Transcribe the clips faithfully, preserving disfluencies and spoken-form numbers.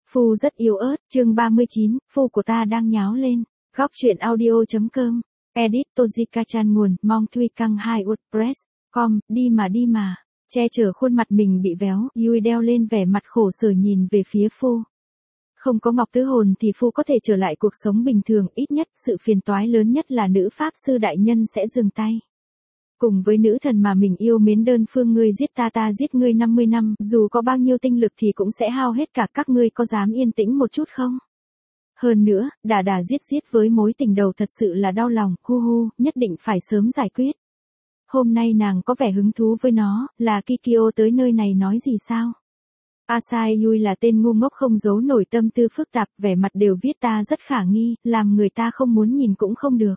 Phu rất yếu ớt, chương ba mươi chín, phu của ta đang nháo lên. Góc truyện audio.com. Edit Tojika-chan nguồn, mong Thuy Căng hai WordPress. Com, đi mà đi mà. Che chở khuôn mặt mình bị véo, Yui đeo lên vẻ mặt khổ sở nhìn về phía Phu. Không có Ngọc Tứ Hồn thì Phu có thể trở lại cuộc sống bình thường, ít nhất sự phiền toái lớn nhất là nữ pháp sư đại nhân sẽ dừng tay. Cùng với nữ thần mà mình yêu mến đơn phương, ngươi giết ta ta giết ngươi năm mươi năm, dù có bao nhiêu tinh lực thì cũng sẽ hao hết cả, các ngươi có dám yên tĩnh một chút không? Hơn nữa, đà đà giết giết với mối tình đầu thật sự là đau lòng, hu hu, nhất định phải sớm giải quyết. Hôm nay nàng có vẻ hứng thú với nó, là Kikyo tới nơi này nói gì sao? Asai Yui là tên ngu ngốc không giấu nổi tâm tư phức tạp, vẻ mặt đều viết ta rất khả nghi, làm người ta không muốn nhìn cũng không được.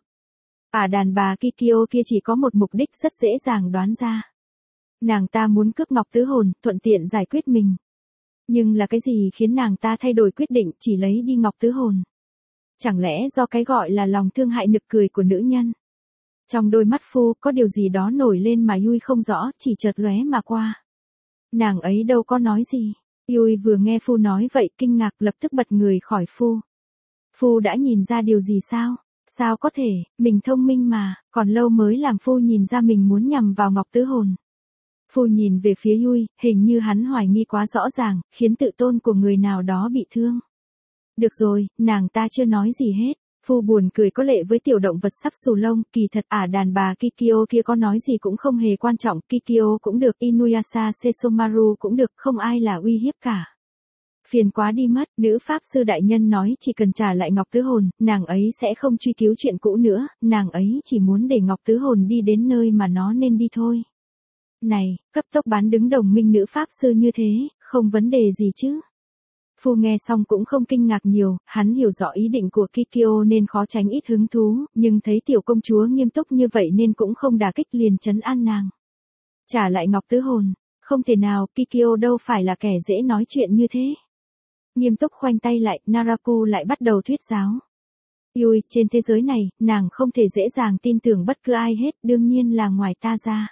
À đàn bà Kikyo kia chỉ có một mục đích rất dễ dàng đoán ra. Nàng ta muốn cướp Ngọc Tứ Hồn, thuận tiện giải quyết mình. Nhưng là cái gì khiến nàng ta thay đổi quyết định chỉ lấy đi Ngọc Tứ Hồn? Chẳng lẽ do cái gọi là lòng thương hại nực cười của nữ nhân? Trong đôi mắt Phu có điều gì đó nổi lên mà Yui không rõ, chỉ chợt lóe mà qua. Nàng ấy đâu có nói gì. Yui vừa nghe Phu nói vậy kinh ngạc, lập tức bật người khỏi Phu. Phu đã nhìn ra điều gì sao? Sao có thể, mình thông minh mà, còn lâu mới làm Phu nhìn ra mình muốn nhằm vào Ngọc Tứ Hồn. Phu nhìn về phía Yui, hình như hắn hoài nghi quá rõ ràng, khiến tự tôn của người nào đó bị thương. Được rồi, nàng ta chưa nói gì hết. Phu buồn cười có lệ với tiểu động vật sắp xù lông, kỳ thật ả à đàn bà Kikyo kia có nói gì cũng không hề quan trọng, Kikyo cũng được, Inuyasha Sesomaru cũng được, không ai là uy hiếp cả. Phiền quá đi mất, nữ pháp sư đại nhân nói chỉ cần trả lại Ngọc Tứ Hồn, nàng ấy sẽ không truy cứu chuyện cũ nữa, nàng ấy chỉ muốn để Ngọc Tứ Hồn đi đến nơi mà nó nên đi thôi. Này, cấp tốc bán đứng đồng minh nữ pháp sư như thế, không vấn đề gì chứ. Phu nghe xong cũng không kinh ngạc nhiều, hắn hiểu rõ ý định của Kikyo nên khó tránh ít hứng thú, nhưng thấy tiểu công chúa nghiêm túc như vậy nên cũng không đả kích, liền trấn an nàng. Trả lại Ngọc Tứ Hồn, không thể nào, Kikyo đâu phải là kẻ dễ nói chuyện như thế. Nghiêm túc khoanh tay lại, Naraku lại bắt đầu thuyết giáo. Yui, trên thế giới này, nàng không thể dễ dàng tin tưởng bất cứ ai hết, đương nhiên là ngoài ta ra.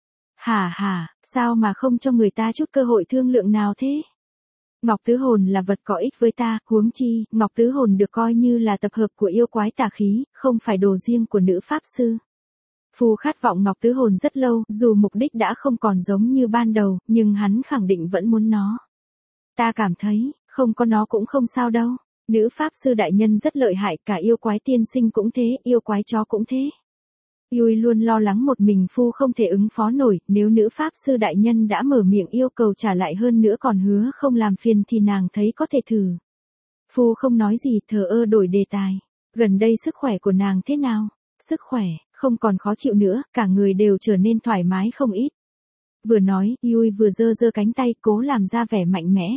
Hả hả, sao mà không cho người ta chút cơ hội thương lượng nào thế? Ngọc Tứ Hồn là vật có ích với ta, huống chi, Ngọc Tứ Hồn được coi như là tập hợp của yêu quái tà khí, không phải đồ riêng của nữ pháp sư. Phu khát vọng Ngọc Tứ Hồn rất lâu, dù mục đích đã không còn giống như ban đầu, nhưng hắn khẳng định vẫn muốn nó. Ta cảm thấy, không có nó cũng không sao đâu. Nữ pháp sư đại nhân rất lợi hại, cả yêu quái tiên sinh cũng thế, yêu quái chó cũng thế. Yui luôn lo lắng một mình Phu không thể ứng phó nổi, nếu nữ pháp sư đại nhân đã mở miệng yêu cầu trả lại hơn nữa còn hứa không làm phiền thì nàng thấy có thể thử. Phu không nói gì, thờ ơ đổi đề tài. Gần đây sức khỏe của nàng thế nào? Sức khỏe, không còn khó chịu nữa, cả người đều trở nên thoải mái không ít. Vừa nói, Yui vừa giơ giơ cánh tay cố làm ra vẻ mạnh mẽ.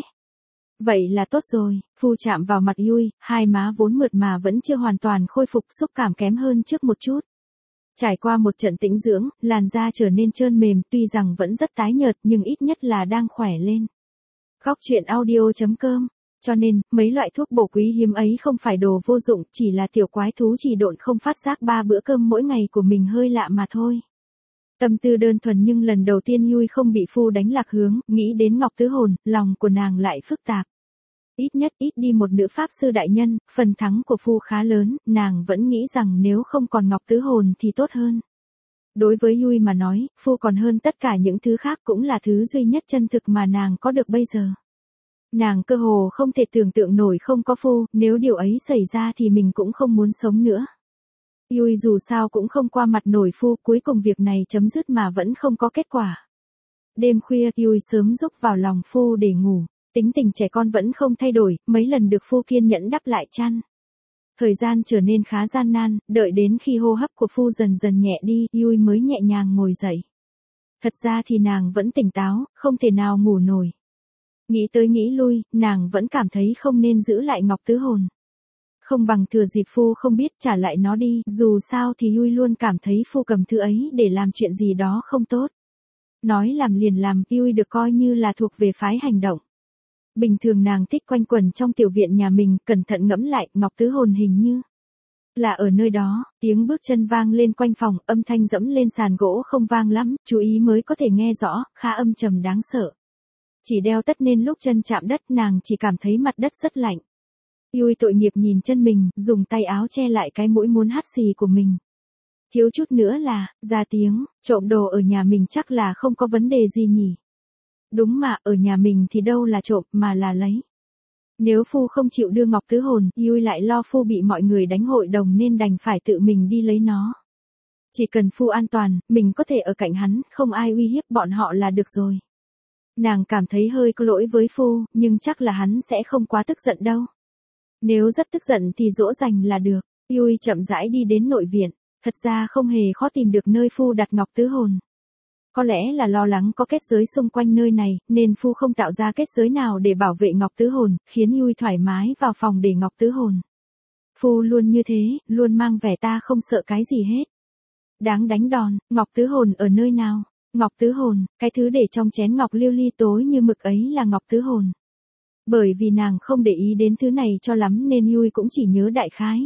Vậy là tốt rồi, Phu chạm vào mặt Yui, hai má vốn mượt mà vẫn chưa hoàn toàn khôi phục, xúc cảm kém hơn trước một chút. Trải qua một trận tĩnh dưỡng, làn da trở nên trơn mềm, tuy rằng vẫn rất tái nhợt nhưng ít nhất là đang khỏe lên. Góc truyện audio.com. Cho nên, mấy loại thuốc bổ quý hiếm ấy không phải đồ vô dụng, chỉ là tiểu quái thú chỉ độn không phát giác ba bữa cơm mỗi ngày của mình hơi lạ mà thôi. Tâm tư đơn thuần nhưng lần đầu tiên Yui không bị Phu đánh lạc hướng, nghĩ đến Ngọc Tứ Hồn, lòng của nàng lại phức tạp. Ít nhất ít đi một nữ pháp sư đại nhân, phần thắng của Phu khá lớn, nàng vẫn nghĩ rằng nếu không còn Ngọc Tứ Hồn thì tốt hơn. Đối với Yui mà nói, Phu còn hơn tất cả những thứ khác, cũng là thứ duy nhất chân thực mà nàng có được bây giờ. Nàng cơ hồ không thể tưởng tượng nổi không có Phu, nếu điều ấy xảy ra thì mình cũng không muốn sống nữa. Yui dù sao cũng không qua mặt nổi Phu, cuối cùng việc này chấm dứt mà vẫn không có kết quả. Đêm khuya, Yui sớm rúc vào lòng Phu để ngủ. Tính tình trẻ con vẫn không thay đổi, mấy lần được Phu kiên nhẫn đắp lại chăn. Thời gian trở nên khá gian nan, đợi đến khi hô hấp của Phu dần dần nhẹ đi, Yui mới nhẹ nhàng ngồi dậy. Thật ra thì nàng vẫn tỉnh táo, không thể nào ngủ nổi. Nghĩ tới nghĩ lui, nàng vẫn cảm thấy không nên giữ lại Ngọc Tứ Hồn. Không bằng thừa dịp Phu không biết trả lại nó đi, dù sao thì Yui luôn cảm thấy Phu cầm thứ ấy để làm chuyện gì đó không tốt. Nói làm liền làm, Yui được coi như là thuộc về phái hành động. Bình thường nàng thích quanh quẩn trong tiểu viện nhà mình, cẩn thận ngẫm lại, Ngọc Tứ Hồn hình như là ở nơi đó. Tiếng bước chân vang lên quanh phòng, âm thanh dẫm lên sàn gỗ không vang lắm, chú ý mới có thể nghe rõ, khá âm trầm đáng sợ. Chỉ đeo tất nên lúc chân chạm đất nàng chỉ cảm thấy mặt đất rất lạnh. Yui tội nghiệp nhìn chân mình, dùng tay áo che lại cái mũi muốn hắt xì của mình. Thiếu chút nữa là, ra tiếng, trộm đồ ở nhà mình chắc là không có vấn đề gì nhỉ. Đúng mà, ở nhà mình thì đâu là trộm mà là lấy. Nếu Phu không chịu đưa ngọc tứ hồn, Yui lại lo Phu bị mọi người đánh hội đồng nên đành phải tự mình đi lấy nó. Chỉ cần Phu an toàn, mình có thể ở cạnh hắn, không ai uy hiếp bọn họ là được rồi. Nàng cảm thấy hơi có lỗi với Phu, nhưng chắc là hắn sẽ không quá tức giận đâu. Nếu rất tức giận thì dỗ dành là được. Yui chậm rãi đi đến nội viện, thật ra không hề khó tìm được nơi Phu đặt ngọc tứ hồn. Có lẽ là lo lắng có kết giới xung quanh nơi này, nên Phu không tạo ra kết giới nào để bảo vệ ngọc tứ hồn, khiến Yui thoải mái vào phòng để ngọc tứ hồn. Phu luôn như thế, luôn mang vẻ ta không sợ cái gì hết. Đáng đánh đòn, ngọc tứ hồn ở nơi nào? Ngọc tứ hồn, cái thứ để trong chén ngọc lưu ly tối như mực ấy là ngọc tứ hồn. Bởi vì nàng không để ý đến thứ này cho lắm nên Yui cũng chỉ nhớ đại khái.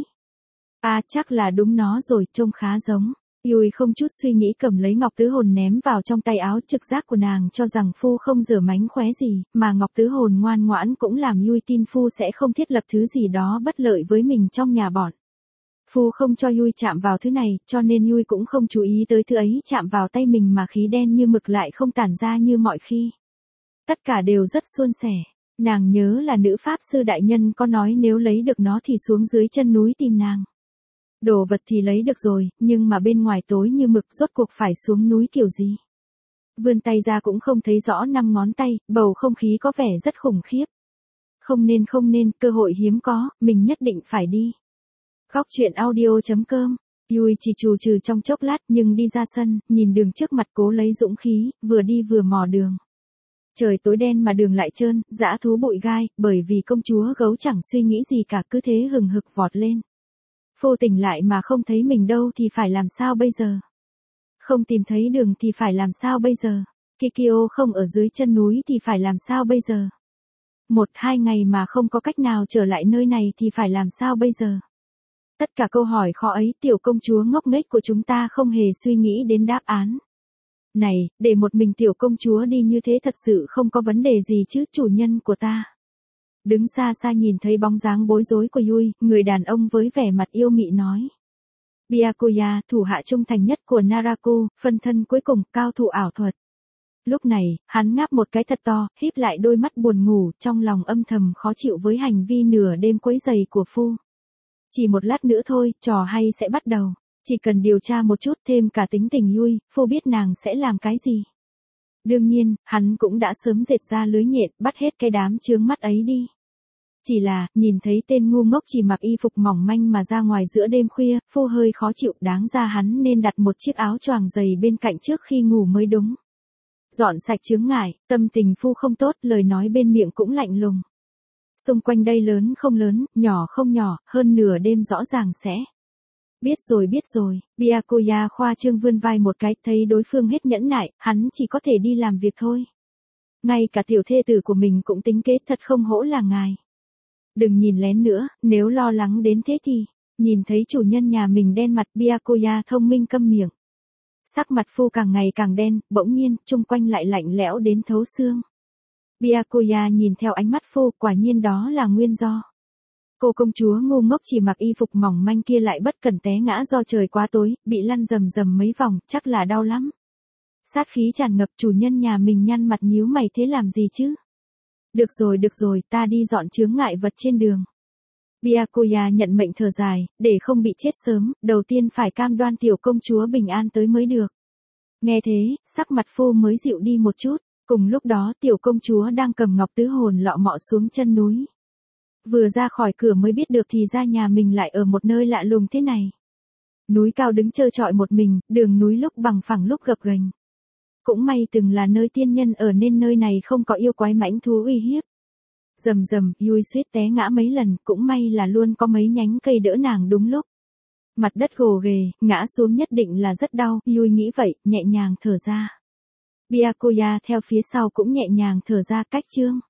À chắc là đúng nó rồi, trông khá giống. Yui không chút suy nghĩ cầm lấy ngọc tứ hồn ném vào trong tay áo, trực giác của nàng cho rằng Phu không dở mánh khóe gì, mà ngọc tứ hồn ngoan ngoãn cũng làm Yui tin Phu sẽ không thiết lập thứ gì đó bất lợi với mình trong nhà bọn. Phu không cho Yui chạm vào thứ này, cho nên Yui cũng không chú ý tới thứ ấy chạm vào tay mình mà khí đen như mực lại không tản ra như mọi khi. Tất cả đều rất suôn sẻ. Nàng nhớ là nữ pháp sư đại nhân có nói nếu lấy được nó thì xuống dưới chân núi tìm nàng. Đồ vật thì lấy được rồi, nhưng mà bên ngoài tối như mực, rốt cuộc phải xuống núi kiểu gì. Vươn tay ra cũng không thấy rõ năm ngón tay, bầu không khí có vẻ rất khủng khiếp. Không nên không nên, cơ hội hiếm có, mình nhất định phải đi. Góc truyện audio chấm com. Yui chỉ chù trừ trong chốc lát nhưng đi ra sân, nhìn đường trước mặt cố lấy dũng khí, vừa đi vừa mò đường. Trời tối đen mà đường lại trơn, dã thú bụi gai, bởi vì công chúa gấu chẳng suy nghĩ gì cả, cứ thế hừng hực vọt lên. Phu tỉnh lại mà không thấy mình đâu thì phải làm sao bây giờ? Không tìm thấy đường thì phải làm sao bây giờ? Kikyo không ở dưới chân núi thì phải làm sao bây giờ? Một hai ngày mà không có cách nào trở lại nơi này thì phải làm sao bây giờ? Tất cả câu hỏi khó ấy tiểu công chúa ngốc nghếch của chúng ta không hề suy nghĩ đến đáp án. Này, để một mình tiểu công chúa đi như thế thật sự không có vấn đề gì chứ chủ nhân của ta. Đứng xa xa nhìn thấy bóng dáng bối rối của Yui, người đàn ông với vẻ mặt yêu mị nói. Byakuya, thủ hạ trung thành nhất của Naraku, phân thân cuối cùng, cao thủ ảo thuật. Lúc này, hắn ngáp một cái thật to, híp lại đôi mắt buồn ngủ, trong lòng âm thầm khó chịu với hành vi nửa đêm quấy giày của Phu. Chỉ một lát nữa thôi, trò hay sẽ bắt đầu. Chỉ cần điều tra một chút thêm cả tính tình Yui, Phu biết nàng sẽ làm cái gì. Đương nhiên, hắn cũng đã sớm dệt ra lưới nhện, bắt hết cái đám chướng mắt ấy đi. Chỉ là, nhìn thấy tên ngu ngốc chỉ mặc y phục mỏng manh mà ra ngoài giữa đêm khuya, Phu hơi khó chịu, đáng ra hắn nên đặt một chiếc áo choàng dày bên cạnh trước khi ngủ mới đúng. Dọn sạch chướng ngại, tâm tình Phu không tốt, lời nói bên miệng cũng lạnh lùng. Xung quanh đây lớn không lớn, nhỏ không nhỏ, hơn nửa đêm rõ ràng sẽ. Biết rồi biết rồi, Byakuya khoa trương vươn vai một cái, thấy đối phương hết nhẫn nại, hắn chỉ có thể đi làm việc thôi. Ngay cả tiểu thê tử của mình cũng tính kế, thật không hổ là ngài. Đừng nhìn lén nữa, nếu lo lắng đến thế thì, nhìn thấy chủ nhân nhà mình đen mặt, Byakuya thông minh câm miệng. Sắc mặt Phu càng ngày càng đen, bỗng nhiên, chung quanh lại lạnh lẽo đến thấu xương. Byakuya nhìn theo ánh mắt Phu, quả nhiên đó là nguyên do. Cô công chúa ngu ngốc chỉ mặc y phục mỏng manh kia lại bất cẩn té ngã do trời quá tối, bị lăn rầm rầm mấy vòng, chắc là đau lắm. Sát khí tràn ngập, chủ nhân nhà mình nhăn mặt nhíu mày, thế làm gì chứ? Được rồi được rồi, ta đi dọn chướng ngại vật trên đường. Byakuya nhận mệnh thở dài, để không bị chết sớm, đầu tiên phải cam đoan tiểu công chúa bình an tới mới được. Nghe thế, sắc mặt Phu mới dịu đi một chút, cùng lúc đó tiểu công chúa đang cầm ngọc tứ hồn lọ mọ xuống chân núi. Vừa ra khỏi cửa mới biết được thì ra nhà mình lại ở một nơi lạ lùng thế này. Núi cao đứng trơ trọi một mình, đường núi lúc bằng phẳng lúc gập ghềnh. Cũng may từng là nơi tiên nhân ở nên nơi này không có yêu quái mãnh thú uy hiếp. Rầm rầm, Yui suýt té ngã mấy lần, cũng may là luôn có mấy nhánh cây đỡ nàng đúng lúc. Mặt đất gồ ghề, ngã xuống nhất định là rất đau, Yui nghĩ vậy, nhẹ nhàng thở ra. Byakuya theo phía sau cũng nhẹ nhàng thở ra, cách chương.